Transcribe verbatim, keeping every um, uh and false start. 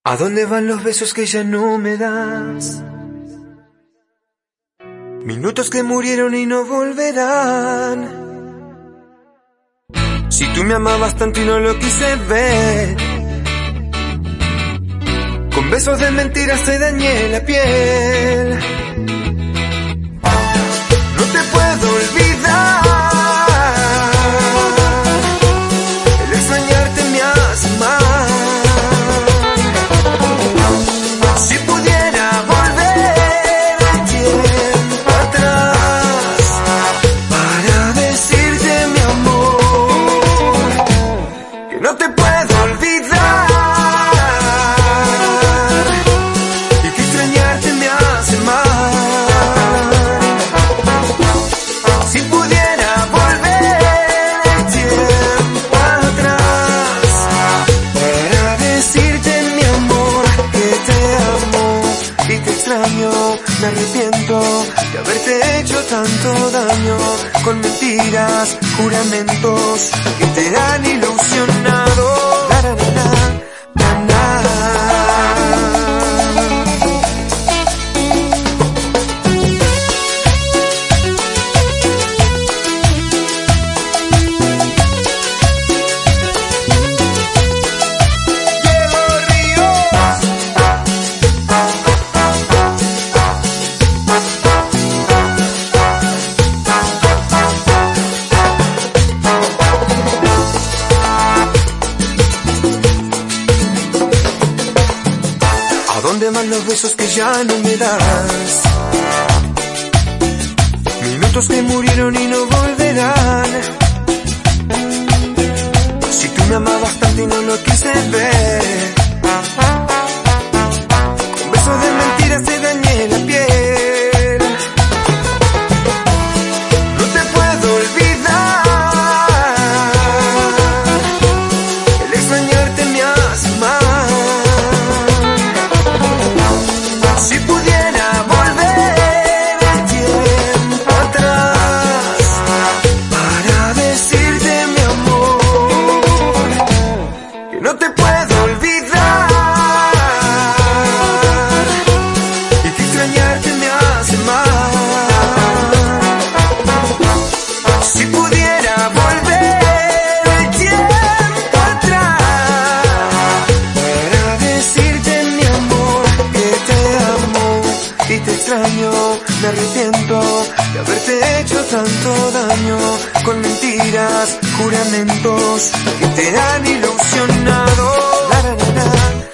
¿A dónde van los besos que ya no me das? Minutos que murieron y no volverán. Si tú me amabas tanto y no lo quise ver, con besos de mentiras te dañé la piel. No te puedo olvidar, el extrañarte me hace mal. Si pudiera volver el tiempo atrás para decirte mi amor, que no te puedo olvidar y que extrañarte me hace mal. Si pudiera volver el tiempo atrás para decirte mi amor, que te amo y te extraño, me arrepiento de haberte hecho tanto daño con mentiras, juramentos que te han ilusionado. Na, na, na, na, na, na. ¿A dónde van los besos que ya no me das? Minutos que murieron y no volverán. Si tú me amabas tanto y no lo quise ver, con besos de mentiras te dañé la piel. No te puedo olvidar, el extrañarte me hace mal. Si pudiera volver el tiempo atrás para decirte mi amor, que no te puedo olvidar y que extrañarte me hace mal. Si pudiera volver el tiempo atrás para decirte mi amor, que te amo y te extraño, me arrepiento de haberte hecho tanto daño con mentiras, juramentos que te han ilusionado. Na, na, na, na.